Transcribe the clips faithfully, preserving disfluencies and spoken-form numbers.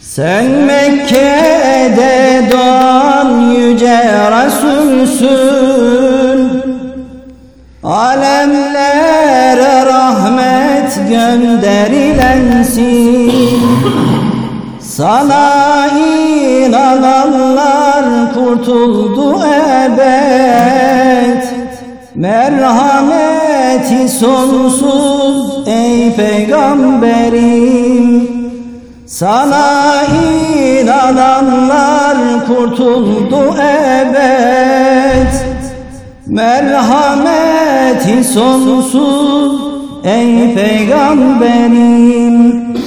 Sen Mekke'de doğan yüce Resulsün, alemlere rahmet gönderilensin. Sana inananlar kurtuldu ebed, merhameti sonsuz ey peygamberim. Sana inananlar kurtuldu ebed, merhameti sonsuz ey peygamberim.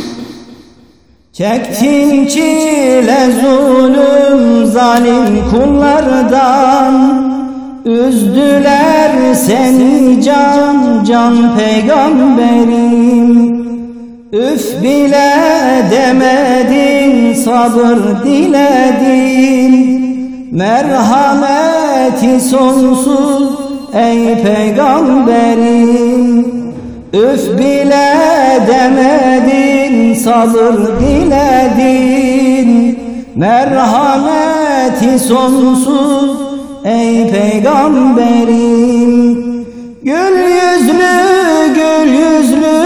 Çektin çile zulüm zalim kullardan, üzdüler seni can can peygamberim. Üf bile demedin, sabır diledin, merhameti sonsuz ey peygamberim. Üf bile demedin, sabır diledin, merhameti sonsuz ey peygamberim. Gül yüzlü, gül yüzlü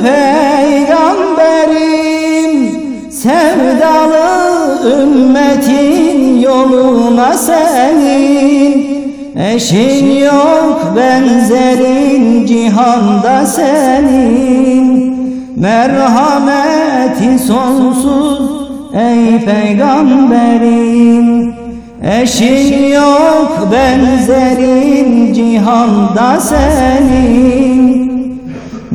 peygamberim, sevdalı ümmetin yoluna senin. Eşin yok benzerin cihanda senin, merhameti sonsuz ey peygamberim. Eşin yok benzerin cihanda senin,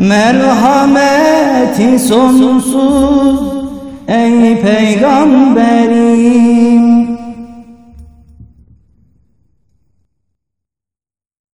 merhameti sonsuz ey peygamberim.